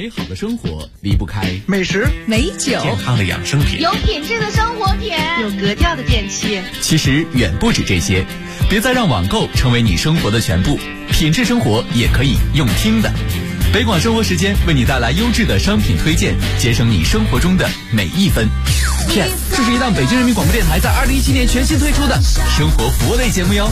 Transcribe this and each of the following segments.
美好的生活离不开美食、 美酒、 健康的养生品， 有品质的生活品， 有格调的电器。 其实远不止这些，别再让网购成为你生活的全部，品质生活也可以用听的。北广生活时间为你带来优质的商品推荐，节省你生活中的每一分。Yes， 这是一档北京人民广播电台在2017年全新推出的生活服务类节目哟。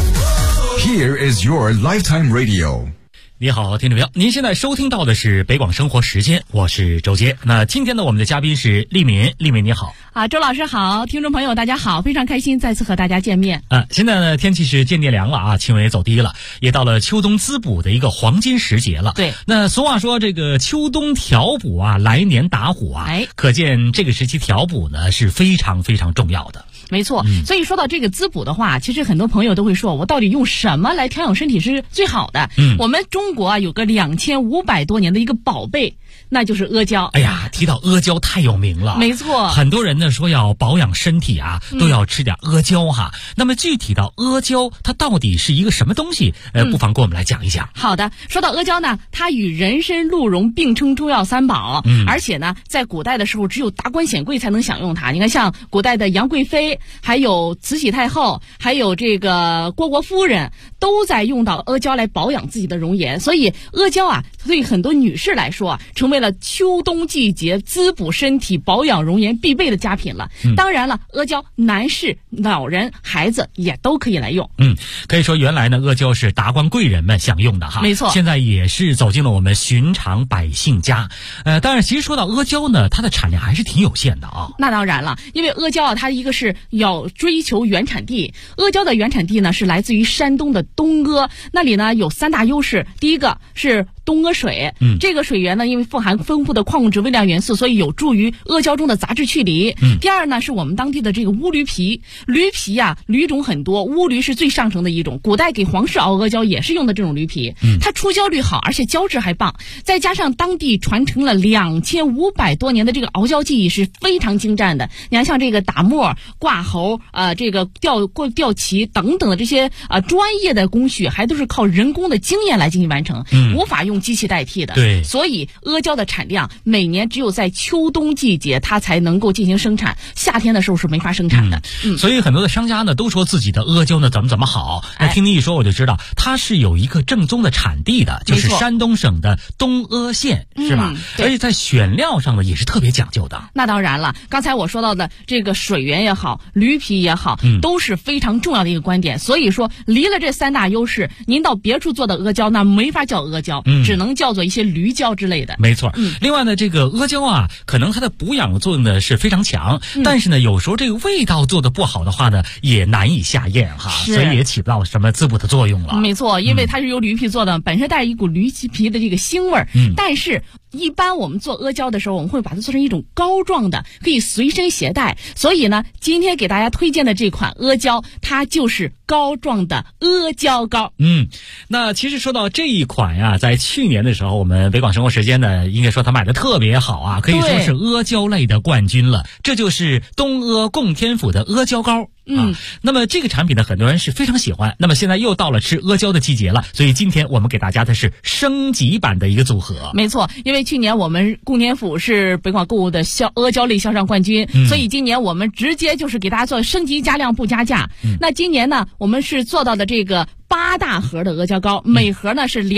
Here is your lifetime radio。 你好，听众朋友，您现在收听到的是北广生活时间，我是周杰。那今天呢，我们的嘉宾是丽敏，丽敏你好。 周老师好，听众朋友大家好，非常开心再次和大家见面。 现在呢天气是渐渐凉了啊，气温也走低了，也到了秋冬滋补的一个黄金时节了。 对， 那俗话说这个秋冬调补啊，来年打虎啊，可见这个时期调补呢是非常非常重要的。 没错，所以说到这个滋补的话，其实很多朋友都会说，我到底用什么来调养身体是最好的？我们中国啊有个2500多年的一个宝贝，那就是阿胶。 哎呀，提到阿胶太有名了。 没错， 很多人呢说要保养身体啊，都要吃点阿胶哈。那么具体到阿胶，它到底是一个什么东西？不妨跟我们来讲一讲。 好的，说到阿胶呢，它与人参、鹿茸并称中药三宝，而且呢，在古代的时候只有达官显贵才能享用它。你看，像古代的杨贵妃，还有慈禧太后，还有这个虢国夫人，都在用到阿胶来保养自己的容颜。所以阿胶啊，对很多女士来说啊，成为了秋冬季节滋补身体、保养容颜必备的佳品了。当然了，阿胶男士、老人、孩子也都可以来用。 可以说原来呢，阿胶是达官贵人们享用的哈， 没错。 现在也是走进了我们寻常百姓家。当然，其实说到阿胶呢，它的产量还是挺有限的啊。 那当然了，因为阿胶啊，它一个是要追求原产地，阿胶的原产地呢是来自于山东的东阿，那里呢有3大优势。第一个是东阿水，这个水源呢因为富含丰富的矿物质微量元素，所以有助于阿胶中的杂质去离。第二呢是我们当地的这个乌驴皮，驴皮啊驴种很多，乌驴是最上乘的一种，古代给皇室熬阿胶也是用的这种驴皮，它出胶率好，而且胶质还棒，再加上当地传承了2500多年的这个熬胶技艺是非常精湛的。你看像这个打沫、挂喉这个吊旗等等的这些专业的工序，还都是靠人工的经验来进行完成，无法用机器代替的。 对， 所以阿胶的产量每年只有在秋冬季节它才能够进行生产，夏天的时候是没法生产的。 所以很多的商家呢都说自己的阿胶呢怎么好。那听你一说我就知道它是有一个正宗的产地的，就是山东省的东阿县，是吧？而且在选料上呢也是特别讲究的。 那当然了，刚才我说到的这个水源也好，驴皮也好，都是非常重要的一个观点。所以说离了这3大优势，您到别处做的阿胶那没法叫阿胶，只能叫做一些驴胶之类的。 没错。另外呢，这个阿胶啊，可能它的补养作用呢是非常强，但是呢有时候这个味道做的不好的话呢也难以下咽哈，所以也起不到什么滋补的作用了。 没错，因为它是由驴皮做的，本身带一股驴皮的这个腥味儿，但是一般我们做阿胶的时候，我们会把它做成一种膏状的，可以随身携带。所以呢，今天给大家推荐的这款阿胶，它就是膏状的阿胶膏。 那其实说到这一款呀，在去年的时候，我们北广生活时间呢，应该说它卖的特别好啊，可以说是阿胶类的冠军了。这就是东阿供天府的阿胶膏。那么这个产品呢，很多人是非常喜欢。那么现在又到了吃阿胶的季节了，所以今天我们给大家的是升级版的一个组合。 没错，因为去年我们供天府是北广购物的阿胶类销上冠军，所以今年我们直接就是给大家做升级加量不加价。那今年呢，我们是做到的这个8大盒的阿胶膏，每盒呢是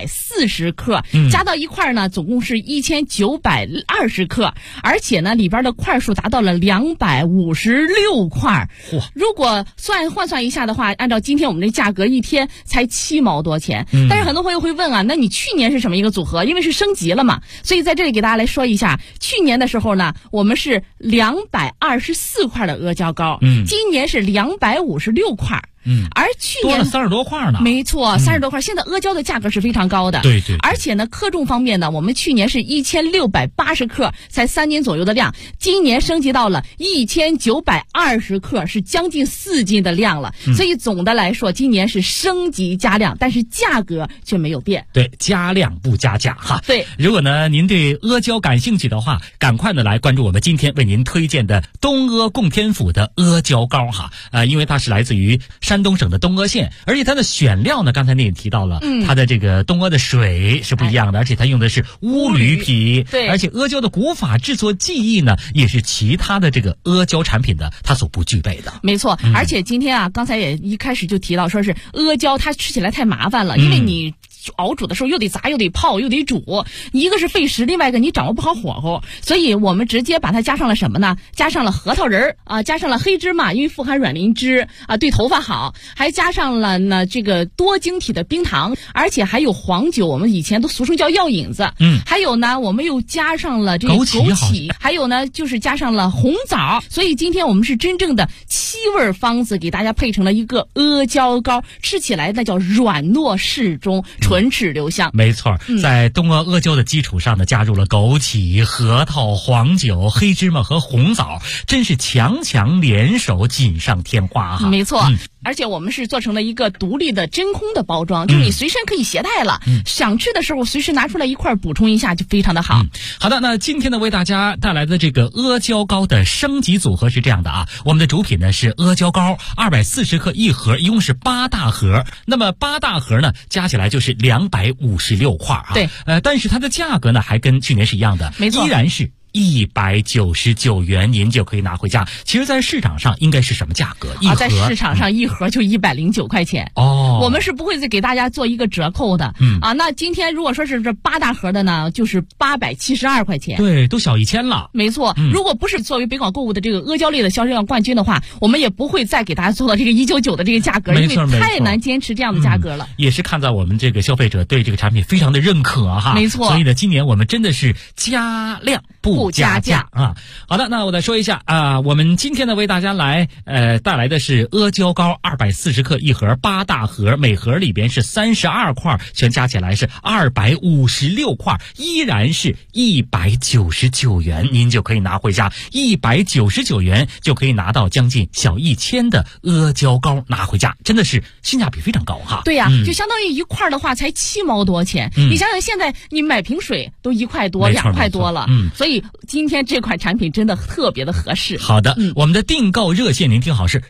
240克，加到一块呢总共是1920克，而且呢里边的块数达到了256块。如果换算一下的话，按照今天我们的价格，一天才7毛多钱。但是很多朋友会问啊，那你去年是什么一个组合？因为是升级了嘛，所以在这里给大家来说一下，去年的时候呢，我们是224块的阿胶膏，今年是256块。而去年多了30多块呢。 没错，30多块。现在阿胶的价格是非常高的， 对。 而且呢，克重方面呢，我们去年是1680克，才3斤左右的量，今年升级到了1920克，是将近4斤的量了。所以总的来说，今年是升级加量，但是价格却没有变。 对，加量不加价哈。 对。 如果呢您对阿胶感兴趣的话，赶快的来关注我们今天为您推荐的东阿供天府的阿胶膏哈。因为它是来自于山山东省的东阿县，而且它的选料呢，刚才你也提到了，它的这个东阿的水是不一样的，而且它用的是乌驴皮， 对， 而且阿胶的古法制作技艺呢，也是其他的这个阿胶产品的它所不具备的。 没错，而且今天啊，刚才也一开始就提到，说是阿胶它吃起来太麻烦了，因为你熬煮的时候又得炸又得泡又得煮，一个是费时，另外一个你掌握不好火候，所以我们直接把它加上了什么呢？加上了核桃仁啊，加上了黑芝麻，因为富含软磷脂啊，对头发好，还加上了呢这个多晶体的冰糖，而且还有黄酒，我们以前都俗称叫药引子，还有呢我们又加上了这个枸杞，还有呢就是加上了红枣，所以今天我们是真正的7味方子给大家配成了一个阿胶糕，吃起来那叫软糯适中，唇齿留香。 没错，在东阿阿胶的基础上呢，加入了枸杞、核桃、黄酒、黑芝麻和红枣，真是强强联手，锦上添花哈。 没错，而且我们是做成了一个独立的真空的包装，就是你随身可以携带了，想吃的时候随时拿出来一块补充一下，就非常的好。 好的，那今天呢为大家带来的这个阿胶糕的升级组合是这样的啊，我们的主品呢是阿胶糕240克一盒，一共是8大盒，那么8大盒呢加起来就是256块啊。 对， 但是它的价格呢还跟去年是一样的， 没错， 依然是199元，您就可以拿回家。其实在市场上应该是什么价格？一盒在市场上一盒就109块钱哦， 我们是不会再给大家做一个折扣的那今天如果说是这8大盒的呢，就是872块钱， 对，都小1000了。 没错，如果不是作为北广购物的这个阿胶类的销售量冠军的话，我们也不会再给大家做到这个199的这个价格，因为太难坚持这样的价格了。 也是看在我们这个消费者对这个产品非常的认可哈， 没错。 所以呢，今年我们真的是加量不加价啊。好的，那我再说一下啊，我们今天呢为大家来带来的是阿胶糕240克一盒，8大盒，每盒里边是32块，全加起来是256块，依然是199元，您就可以拿回家。199元就可以拿到将近小1000的阿胶糕拿回家，真的是性价比非常高哈。 对呀，就相当于一块的话才7毛多钱，你想想现在你买瓶水都1块多2块多了，所以今天这款产品真的特别的合适。 好的，我们的订购热线您听好是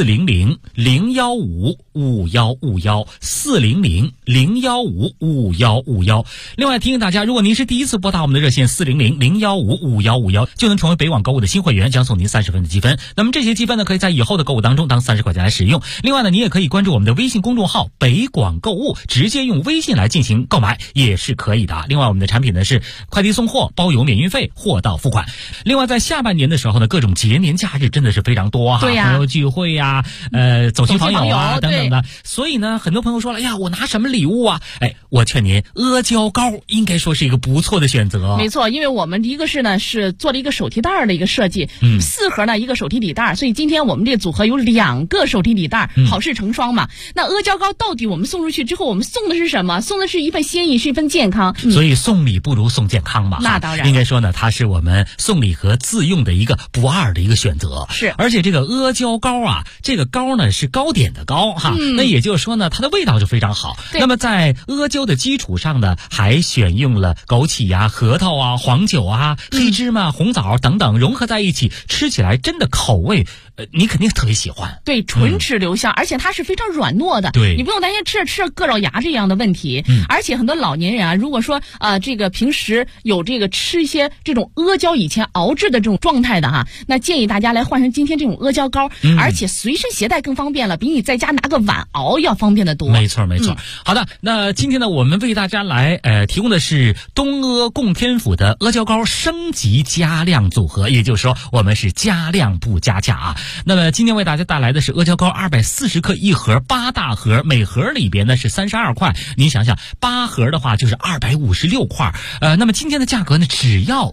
400-015-5151，400-015-5151。另外提醒大家，如果您是第一次拨打我们的热线400-015-5151，就能成为北广购物的新会员，将送您30分的积分。那么这些积分呢，可以在以后的购物当中当30块钱来使用。另外呢，你也可以关注我们的微信公众号北广购物，直接用微信来进行购买也是可以的。另外我们的产品呢是快递送货，包邮免运费，货到付款。另外在下半年的时候呢，各种节年假日真的是非常多哈， 对呀， 朋友聚会呀，走亲访友啊等等的。所以呢，很多朋友说了，哎呀，我拿什么礼物啊？哎，我劝您阿胶糕应该说是一个不错的选择。 没错，因为我们一个是呢是做了一个手提袋的一个设计，4盒呢一个手提底袋，所以今天我们这个组合有2个手提底袋，好事成双嘛。那阿胶糕到底我们送出去之后，我们送的是什么？送的是一份心意，是一份健康。 所以送礼不如送健康嘛。 那当然， 应该说呢，它是我们送礼盒自用的一个不二的一个选择。 是， 而且这个阿胶糕啊，这个糕呢是糕点的糕哈，那也就是说呢，它的味道就非常好。那么在阿胶的基础上呢，还选用了枸杞呀、核桃啊、黄酒啊、黑芝麻、红枣等等融合在一起，吃起来真的口味你肯定特别喜欢。 对，唇齿留香，而且它是非常软糯的。 对， 你不用担心吃着硌着牙这样的问题。而且很多老年人啊，如果说这个平时有这个吃一些这种阿胶以前熬制的这种状态的哈，那建议大家来换成今天这种阿胶糕，而且随身携带更方便了，比你在家拿个碗熬要方便的多。 没错没错。好的，那今天呢，我们为大家来提供的是东阿供天府的阿胶糕升级加量组合，也就是说我们是加量不加价啊。那么今天为大家带来的是阿胶糕240克一盒，8大盒，每盒里边呢是32块。您想想，8盒的话就是256块。那么今天的价格呢，只要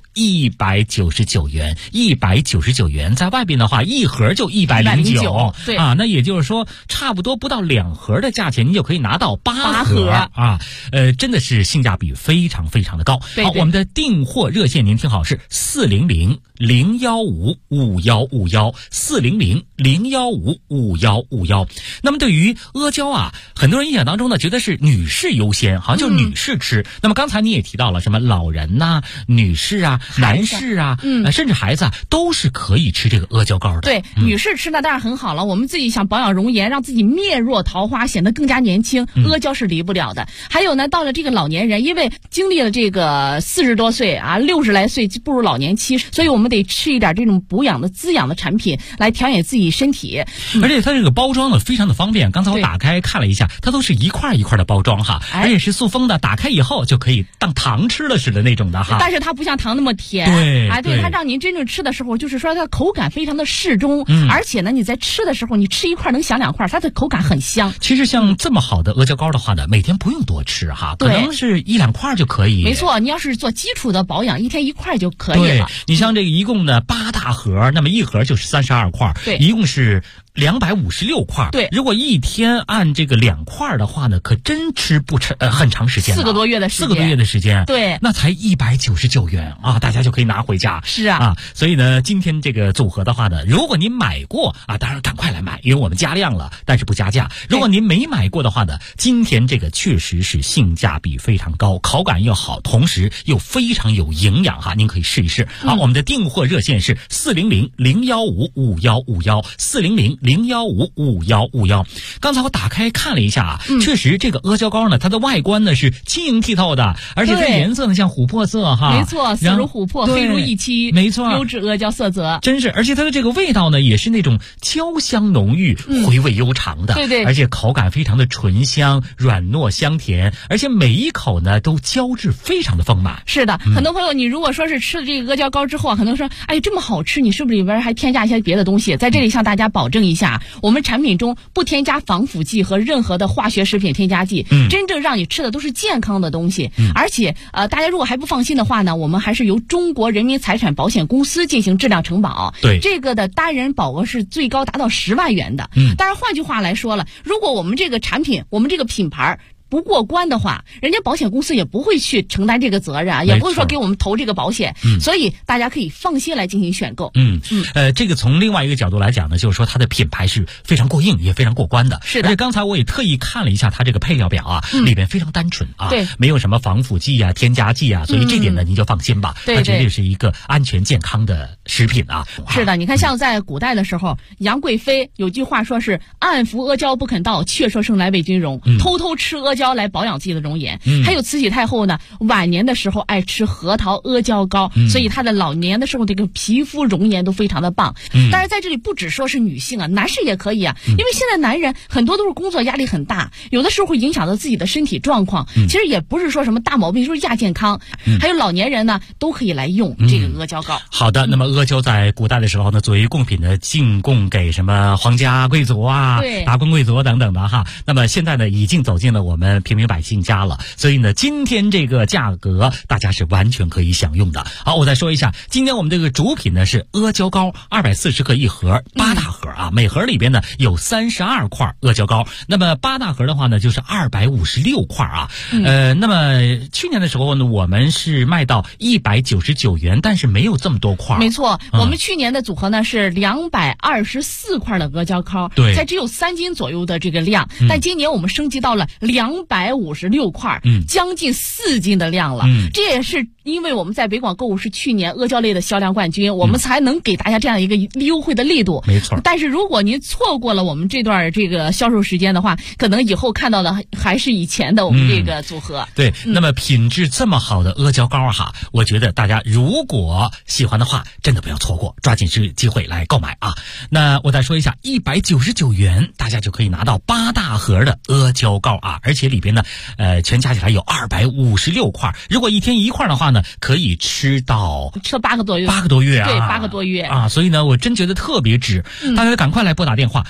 199元，199元，在外边的话一盒就109。 对啊，那也就是说差不多不到2盒的价钱，您就可以拿到8盒啊。真的是性价比非常非常的高。 对， 好，我们的订货热线您听好是400-015-5151，400-015-5151。那么对于阿胶啊，很多人印象当中呢，觉得是女士优先，好像就是女士吃。那么刚才你也提到了什么老人呐、女士啊， 男士啊，甚至孩子啊，都是可以吃这个阿胶糕的。 对，女士吃那当然很好了。我们自己想保养容颜，让自己面若桃花，显得更加年轻，阿胶是离不了的。还有呢，到了这个老年人，因为经历了这个40多岁啊，60来岁步入老年期，所以我们得吃一点这种补养的滋养的产品来调养自己身体。 而且它这个包装呢非常的方便，刚才我打开看了一下，它都是一块一块的包装哈，而且是塑封的，打开以后就可以当糖吃了似的那种的哈。 但是它不像糖那么甜，对，它让您真正吃的时候，就是说它口感非常的适中，而且呢你在吃的时候，你吃一块能享2块，它的口感很香。 其实像这么好的阿胶糕的话呢，每天不用多吃哈，可能是1、2块就可以。 没错，你要是做基础的保养，一天1块就可以了。 你像这个一共呢8大盒，那么一盒就是32块，一共是256块。 对， 如果一天按这个2块的话呢，可真吃不很长时间了，4个多月的时间。 对， 那才199元啊，大家就可以拿回家。 是啊， 所以呢，今天这个组合的话呢，如果您买过啊，当然赶快来买，因为我们加量了，但是不加价。如果您没买过的话呢，今天这个确实是性价比非常高，口感又好，同时又非常有营养哈，您可以试一试啊。我们的订货热线是400-015-5151，400-015-5151。刚才我打开看了一下啊，确实这个阿胶糕呢，它的外观呢是晶莹剔透的，而且它颜色呢像琥珀色哈。 没错，色如琥珀，黑如一漆， 没错， 优质阿胶色泽， 真是。而且它的这个味道呢，也是那种焦香浓郁、回味悠长的， 对， 而且口感非常的醇香、软糯香甜，而且每一口呢都胶质非常的丰满。 是的，很多朋友，你如果说是吃了这个阿胶糕之后啊，可能说，哎，这么好吃，你是不是里边还添加一些别的东西？在这里向大家保证一下，我们产品中不添加防腐剂和任何的化学食品添加剂，真正让你吃的都是健康的东西。而且大家如果还不放心的话呢，我们还是由中国人民财产保险公司进行质量承保。 对， 这个的单人保额是最高达到10万元的。当然换句话来说了，如果我们这个产品，我们这个品牌不过关的话，人家保险公司也不会去承担这个责任啊，也不会说给我们投这个保险，所以大家可以放心来进行选购。 这个从另外一个角度来讲呢，就是说它的品牌是非常过硬，也非常过关的。 是的。 而且刚才我也特意看了一下它这个配料表啊，里边非常单纯啊， 对， 没有什么防腐剂啊、添加剂啊，所以这点呢您就放心吧，它绝对是一个安全健康的食品啊。 是的，你看像在古代的时候，杨贵妃有句话说是暗服阿胶不肯到，却说生来为君荣，偷偷吃阿胶来保养自己的容颜。还有慈禧太后呢，晚年的时候爱吃核桃阿胶糕，所以她的老年的时候这个皮肤容颜都非常的棒。但是在这里不只说是女性啊，男士也可以啊，因为现在男人很多都是工作压力很大，有的时候会影响到自己的身体状况。其实也不是说什么大毛病，就是亚健康。还有老年人呢，都可以来用这个阿胶糕。 好的，那么阿胶在古代的时候呢，作为贡品呢，进贡给什么皇家贵族啊、达官贵族等等的哈。那么现在呢，已经走进了我们平民百姓家了，所以呢，今天这个价格大家是完全可以享用的。好，我再说一下，今天我们这个主品呢是阿胶糕，240克一盒，8大盒啊，每盒里边呢有32块阿胶糕，那么8大盒的话呢就是256块啊。那么去年的时候呢，我们是卖到199元，但是没有这么多块。 没错，我们去年的组合呢是224块的阿胶糕， 对， 才只有3斤左右的这个量，但今年我们升级到了256块，将近4斤的量了。这也是因为我们在北广购物是去年阿胶类的销量冠军，我们才能给大家这样一个优惠的力度。 没错。 但是如果您错过了我们这段这个销售时间的话，可能以后看到的还是以前的我们这个组合。 对，那么品质这么好的阿胶糕哈，我觉得大家如果喜欢的话，真的不要错过，抓紧机会来购买啊。那我再说一下，199元大家就可以拿到8大盒的阿胶糕啊，而且里边呢，全加起来有256块。如果一天1块的话呢，可以吃到 8个多月 ，8个多月啊， 对，8个多月啊，所以呢，我真觉得特别值。大家赶快来拨打电话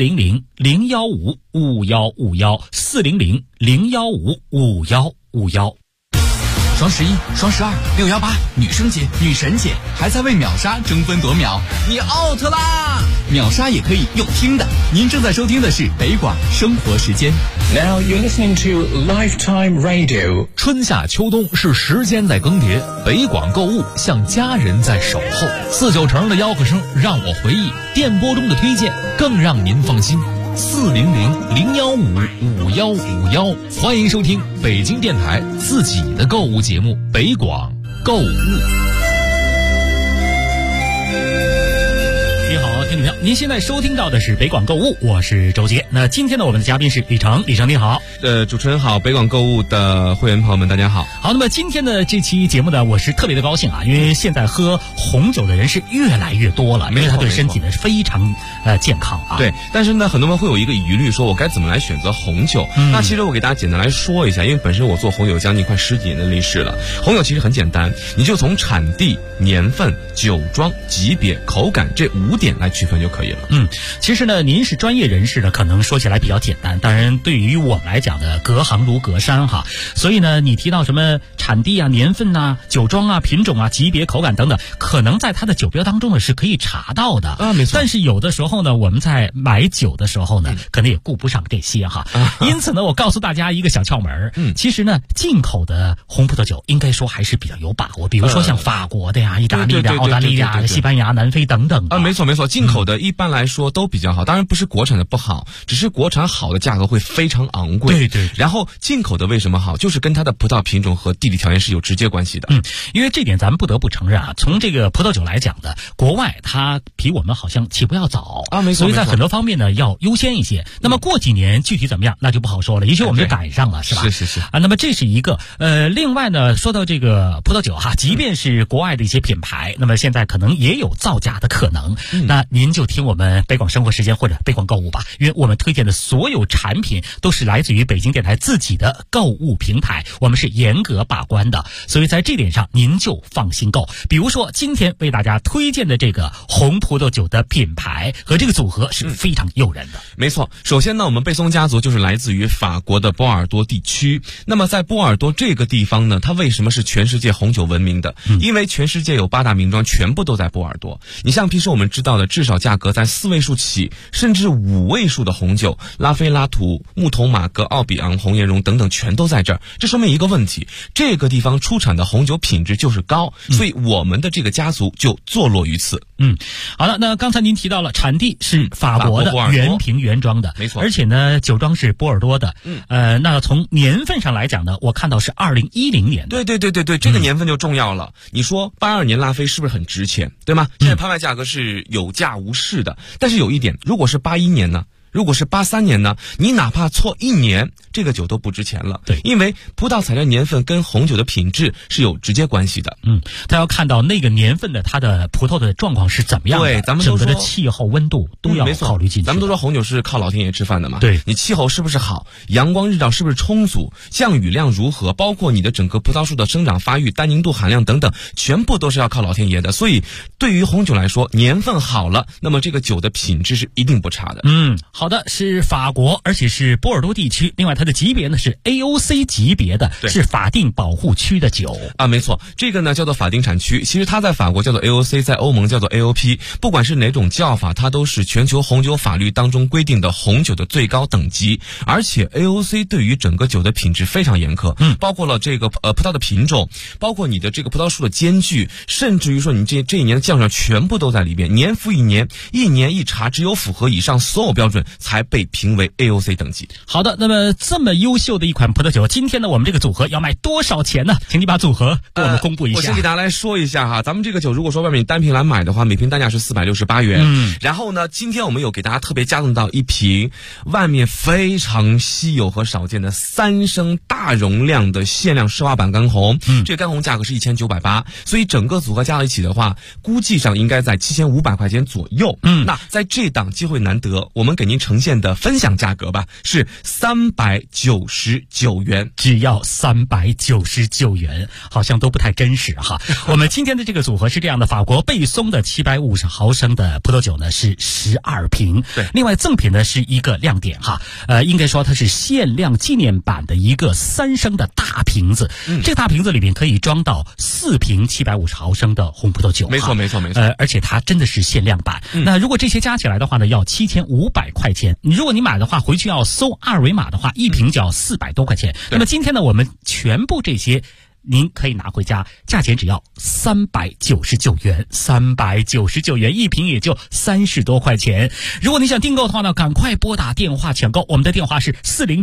400-015-5151，400-015-5151。 双11、双12、618，女生节、女神节，还在为秒杀争分夺秒，你 out 啦！秒杀也可以用听的。您正在收听的是北广生活时间。 Now you're listening to Lifetime Radio。 春夏秋冬是时间在更迭，北广购物像家人在守候。4-9成的吆喝声让我回忆，电波中的推荐更让您放心。400-015-5151，欢迎收听北京电台自己的购物节目《北广购物》。 您现在收听到的是北广购物，我是周杰。那今天呢，我们的嘉宾是李成，李成你好。 主持人好，北广购物的会员朋友们大家好。 好，那么今天的这期节目呢，我是特别的高兴啊，因为现在喝红酒的人是越来越多了，因为它对身体呢非常健康啊。 对，但是呢，很多人会有一个疑虑，说我该怎么来选择红酒？那其实我给大家简单来说一下，因为本身我做红酒将近快10几年的历史了。红酒其实很简单，你就从产地、年份、酒庄、级别、口感这5点来区分就可以了。 其实呢，您是专业人士呢，可能说起来比较简单，当然对于我们来讲呢，隔行如隔山哈。所以呢，你提到什么产地啊、年份啊、酒庄啊、品种啊、级别、口感等等，可能在它的酒标当中呢是可以查到的啊，没错。 但是有的时候呢，我们在买酒的时候呢，可能也顾不上这些哈。因此呢，我告诉大家一个小窍门，其实呢，进口的红葡萄酒应该说还是比较有把握，比如说像法国的呀、意大利的、澳大利亚的、西班牙、南非等等啊，没错没错，进口的一般来说都比较好，当然不是国产的不好，只是国产好的价格会非常昂贵。 对。 然后进口的为什么好，就是跟它的葡萄品种和地理条件是有直接关系的。 因为这点咱们不得不承认啊，从这个葡萄酒来讲的，国外它比我们好像起步要早啊，没错。 所以在很多方面呢要优先一些。那么过几年具体怎么样，那就不好说了，也许我们就赶上了，是吧？ 是啊。那么这是一个另外呢，说到这个葡萄酒哈，即便是国外的一些品牌，那么现在可能也有造假的可能。那您就听我们北广生活时间或者北广购物吧，因为我们推荐的所有产品都是来自于北京电台自己的购物平台，我们是严格把关的，所以在这点上您就放心购。比如说今天为大家推荐的这个红葡萄酒的品牌和这个组合是非常诱人的。 没错，首先呢，我们贝松家族就是来自于法国的波尔多地区。那么在波尔多这个地方呢，它为什么是全世界红酒闻名的？因为全世界有8大名庄全部都在波尔多。你像平时我们知道的至少价格在4位数起，甚至5位数的红酒，拉菲拉图、木桐马格、奥比昂、红颜绒等等全都在这儿。这说明一个问题，这个地方出产的红酒品质就是高，所以我们的这个家族就坐落于此。 好了，那刚才您提到了产地是法国的原瓶原装的， 没错， 而且呢酒庄是波尔多的。那从年份上来讲呢，我看到是2010年的。 对，这个年份就重要了。你说82年拉菲是不是很值钱，对吗？现在拍卖价格是有价无市的，但是有一点，如果是81年呢？如果是83年呢，你哪怕错1年，这个酒都不值钱了。 对， 因为葡萄采摘年份跟红酒的品质是有直接关系的。 他要看到那个年份的它的葡萄的状况是怎么样的， 对，咱们都说整个的气候温度都要考虑进去。 咱们都说红酒是靠老天爷吃饭的嘛。 对， 你气候是不是好，阳光日照是不是充足，降雨量如何，包括你的整个葡萄树的生长发育、单宁度含量等等，全部都是要靠老天爷的。所以对于红酒来说，年份好了，那么这个酒的品质是一定不差的。 好的，是法国，而且是波尔多地区。另外它的级别呢是 AOC 级别的，是法定保护区的酒啊，没错，这个呢叫做法定产区。其实它在法国叫做 AOC， 在欧盟叫做 AOP。不管是哪种叫法，它都是全球红酒法律当中规定的红酒的最高等级。而且 AOC 对于整个酒的品质非常严苛，包括了这个葡萄的品种，包括你的这个葡萄树的间距，甚至于说你这一年的酱料全部都在里边。年复一年，一年一查，只有符合以上所有标准才被评为 AOC 等级。 好的，那么这么优秀的一款葡萄酒，今天呢我们这个组合要卖多少钱呢？请你把组合给我们公布一下。 我先给大家来说一下哈，咱们这个酒如果说外面你单瓶来买的话，每瓶单价是468元。然后呢，今天我们有给大家特别加赠到一瓶外面非常稀有和少见的3升大容量的限量奢华版干红。这个干红价格是1980，所以整个组合加到一起的话，估计上应该在7500块钱左右。那在这档机会难得，我们给您呈现的分享价格吧，是399元， 只要399元，好像都不太真实哈。我们今天的这个组合是这样的，法国贝松的750毫升的葡萄酒呢是12瓶， 对， 另外赠品呢是一个亮点哈，应该说它是限量纪念版的一个3升的大瓶子，这个大瓶子里面可以装到4瓶750毫升的红葡萄酒， 没错， 而且它真的是限量版。那如果这些加起来的话呢，要7500块钱。如果你买的话，回去要搜2维码的话，一瓶就要400多块钱。那么今天呢，我们全部这些您可以拿回家，价钱只要399元，399元一瓶也就30多块钱。如果你想订购的话呢，赶快拨打电话抢购，我们的电话是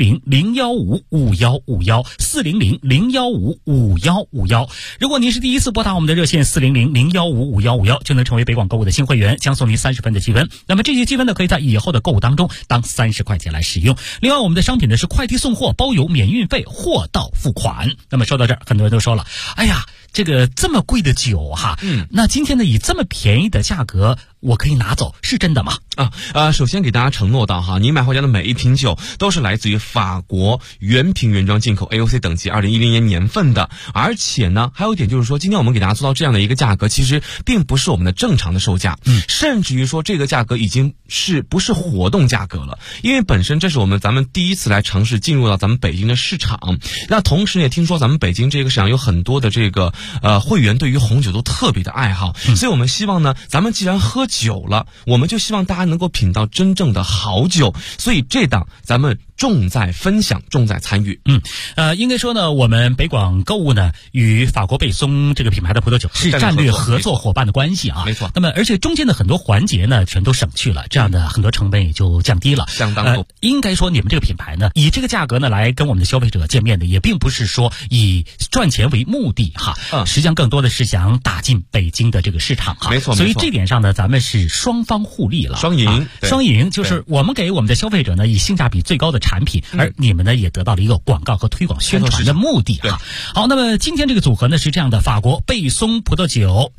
400-015-5151，400-015-5151。如果您是第一次拨打我们的热线400-015-5151，就能成为北广购物的新会员，将送您30分的积分。那么这些积分呢，可以在以后的购物当中当30块钱来使用。另外，我们的商品呢是快递送货，包邮免运费，货到付款。那么说到这儿，很多人都说了，哎呀，这个这么贵的酒哈，那今天呢以这么便宜的价格我可以拿走，是真的吗？ 首先给大家承诺到哈，你买回家的每一瓶酒都是来自于法国原瓶原装进口 AOC 等级2010年年份的，而且呢还有一点就是说，今天我们给大家做到这样的一个价格，其实并不是我们的正常的售价，甚至于说这个价格已经不是活动价格了，因为本身这是咱们第一次来尝试进入到咱们北京的市场，那同时也听说咱们北京这个市场有很多的这个会员对于红酒都特别的爱好，所以我们希望呢，咱们既然喝酒了，我们就希望大家能够品到真正的好酒，所以这档咱们重在分享，重在参与。 应该说呢，我们北广购物呢与法国贝松这个品牌的葡萄酒是战略合作伙伴的关系啊， 没错。 那么而且中间的很多环节呢全都省去了，这样的很多成本也就降低了， 相当多。 应该说你们这个品牌呢，以这个价格呢来跟我们的消费者见面的，也并不是说以赚钱为目的哈，实际上更多的是想打进北京的这个市场哈， 没错。 所以这点上呢，咱们是双方互利了， 双赢， 双赢就是我们给我们的消费者呢以性价比最高的产品，而你们呢也得到了一个广告和推广宣传的目的哈。好，那么今天这个组合呢是这样的，法国贝松葡萄酒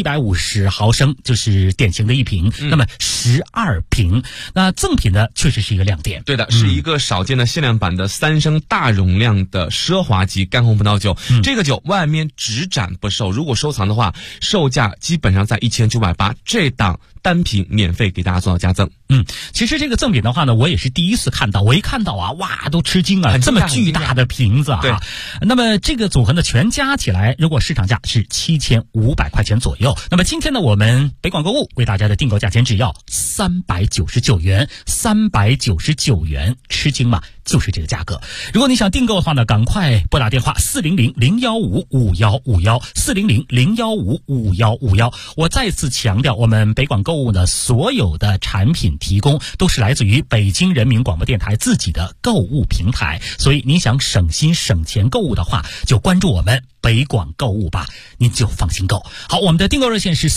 750毫升就是典型的一瓶，那么12瓶，那赠品呢确实是一个亮点。 对的，是一个少见的限量版的3升大容量的奢华级干红葡萄酒，这个酒外面只展不售，如果收藏的话，售价基本上在1980，这档单瓶免费给大家做到加赠。 其实这个赠品的话呢，我也是第一次看到，我一看到啊，哇，都吃惊啊，这么巨大的瓶子啊。 对， 那么这个组合呢，全加起来，如果市场价是7500块钱左右。那么今天呢，我们北广购物为大家的订购价钱只要399元，399元，吃惊吗？就是这个价格。如果你想订购的话呢，赶快拨打电话400-015-5151，400-015-5151。我再次强调，我们北广购物呢，所有的产品提供都是来自于北京人民广播电台自己的购物平台，所以你想省心省钱购物的话，就关注我们北广购物吧，您就放心购。好，我们的订购热线是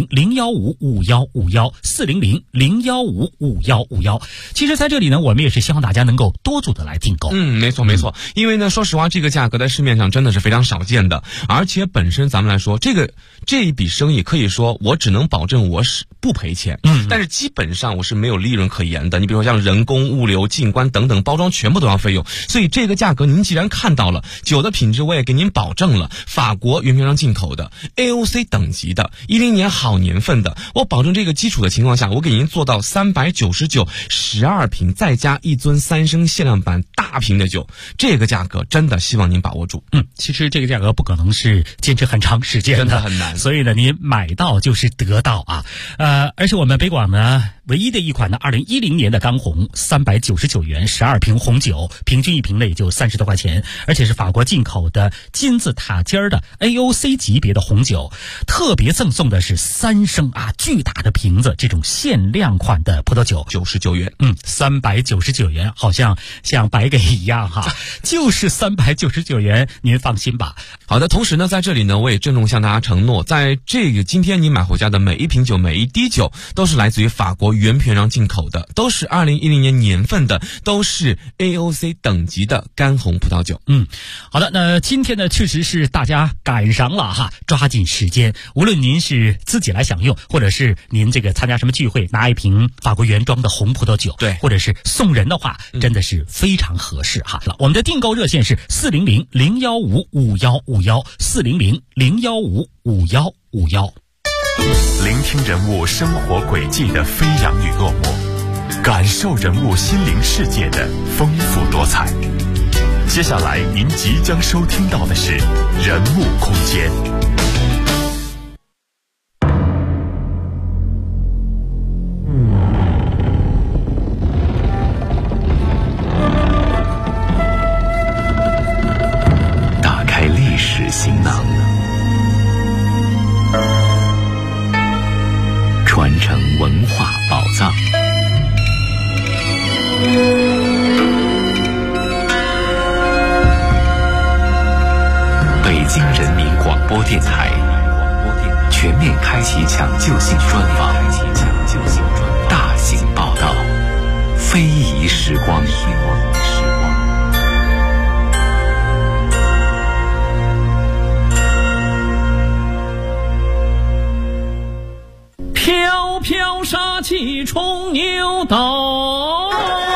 400-015-5151，400-015-5151。其实在这里呢，我们也是希望大家能够多组的来订购。 没错没错，因为呢，说实话，这个价格在市面上真的是非常少见的，而且本身咱们来说，这一笔生意可以说我只能保证我是不赔钱，但是基本上我是没有利润可言的。你比如说像人工、物流、进关等等，包装全部都要费用，所以这个价格您既然看到了，酒的品质我也给您保证了，法国原瓶装进口的 AOC 等级的10年好年份的，我保证这个基础的情况下，我给您做到399 12瓶，再加一樽3升限量版大瓶的酒，这个价格真的希望您把握住。 其实这个价格不可能是坚持很长时间的， 真的很难， 所以呢，您买到就是得到啊。而且我们北广呢，唯一的一款呢，2010年的干红399元12瓶红酒，平均一瓶呢也就30多块钱，而且是法国进口的金字塔尖的 AOC 级别的红酒，特别赠送的是3升巨大的瓶子，这种限量款的葡萄酒 ，99元 ，399元，好像白给一样哈，就是399元，您放心吧。 好的，同时呢，在这里呢，我也郑重向大家承诺，在这个今天你买回家的每一瓶酒、每一滴酒，都是来自于法国原瓶装进口的，都是2010年年份的，都是 AOC 等级的干红葡萄酒。 好的，那今天呢，确实是大家赶上了哈，抓紧时间，无论您是自己来享用，或者是您这个参加什么聚会，拿一瓶法国原装的红葡萄酒， 对， 或者是送人的话，真的是非常合适哈。我们的订购热线是400-015-5151，400-015-5151。 聆听人物生活轨迹的飞扬与落寞，感受人物心灵世界的丰富多彩。接下来您即将收听到的是人物空间。 播电台全面开启抢救性专访，大型报道，非遗时光。 飘飘杀气冲牛斗，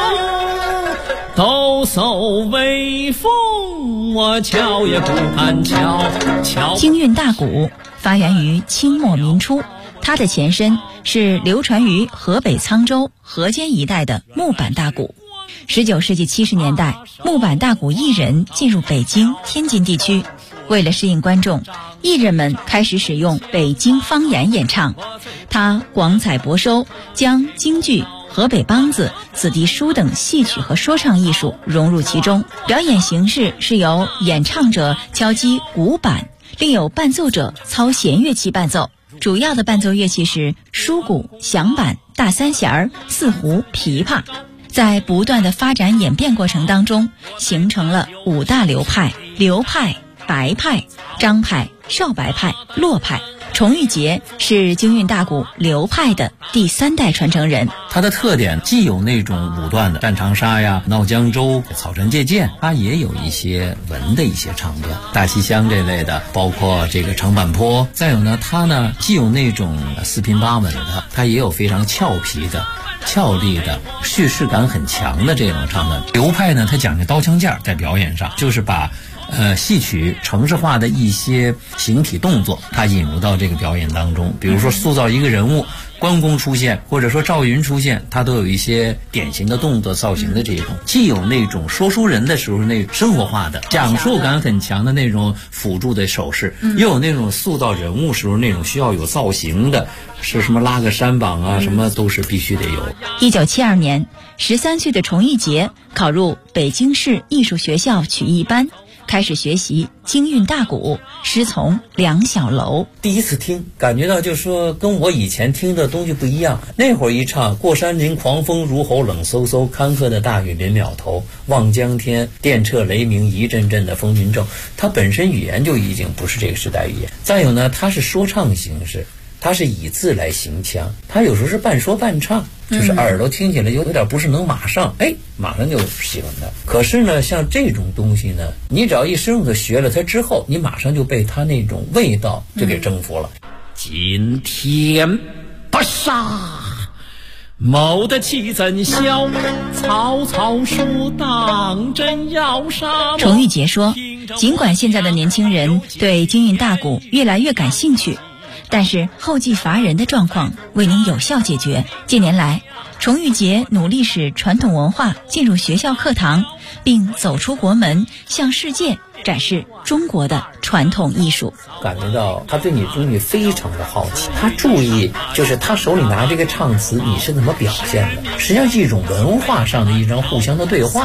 抖擞威风，我瞧也不敢瞧。 京韵大鼓发源于清末民初，它的前身是流传于河北沧州、河间一带的木板大鼓。19世纪70年代，木板大鼓艺人进入北京、天津地区，为了适应观众，艺人们开始使用北京方言演唱。他广采博收，将京剧、河北梆子、子弟书等戏曲和说唱艺术融入其中。表演形式是由演唱者敲击鼓板，另有伴奏者操弦乐器伴奏。主要的伴奏乐器是书鼓、响板、大三弦、四胡、琵琶。在不断的发展演变过程当中，形成了5大流派：刘派、白派、张派、少白派、骆派。崇玉杰是京韵大鼓刘派的第3代传承人。 它的特点既有那种武断的战长沙呀、闹江州、草船借箭，它也有一些文的一些唱段，大西厢这类的，包括这个长坂坡。再有呢，它呢既有那种四平八稳的，它也有非常俏皮的、俏丽的、叙事感很强的这种唱段。刘派呢，它讲究刀枪剑，在表演上就是把戏曲程式化的一些形体动作，它引入到这个表演当中。比如说塑造一个人物，关公出现，或者说赵云出现，它都有一些典型的动作造型的这种，既有那种说书人的时候那生活化的讲述感很强的那种辅助的手势，又有那种塑造人物时候那种需要有造型的，是什么拉个山膀啊，什么都是必须得有。 1972年，13岁的崇玉杰考入北京市艺术学校曲艺班，开始学习京韵大鼓，师从梁小楼。 第一次听，感觉到就是说跟我以前听的东西不一样。那会儿一唱过山林狂风如吼冷飕飕，坎坷的大雨临了头，望江天电掣雷鸣一阵阵的风云骤，它本身语言就已经不是这个时代语言。再有呢，它是说唱形式，它是以字来行腔，它有时候是半说半唱，就是耳朵听起来有点不是能马上就喜欢它。可是呢，像这种东西呢，你只要一深入的学了它之后，你马上就被它那种味道就给征服了。 今天不杀，谋得气怎消？曹操说当真要杀。 崇玉杰说，尽管现在的年轻人对京韵大鼓越来越感兴趣，但是后继乏人的状况未能有效解决。近年来，崇玉杰努力使传统文化进入学校课堂，并走出国门，向世界展示中国的传统艺术。 感觉到他对你东西非常的好奇，他注意就是他手里拿这个唱词你是怎么表现的，实际上是一种文化上的一种互相的对话。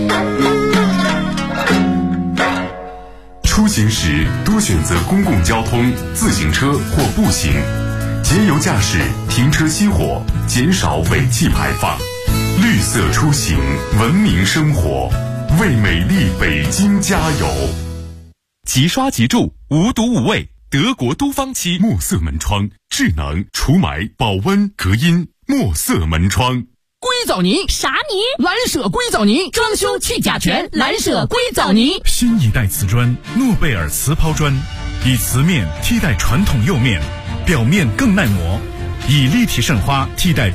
出行时多选择公共交通、自行车或步行，节油驾驶，停车熄火，减少尾气排放。绿色出行，文明生活，为美丽北京加油！ 即刷即住，无毒无味，德国都芳漆墨色门窗，智能除霾、保温、隔音，墨色门窗。 硅藻泥啥泥？蓝舍硅藻泥，装修去甲醛，蓝舍硅藻泥。 新一代瓷砖，诺贝尔瓷抛砖，以瓷面替代传统釉面，表面更耐磨，以立体渗花替代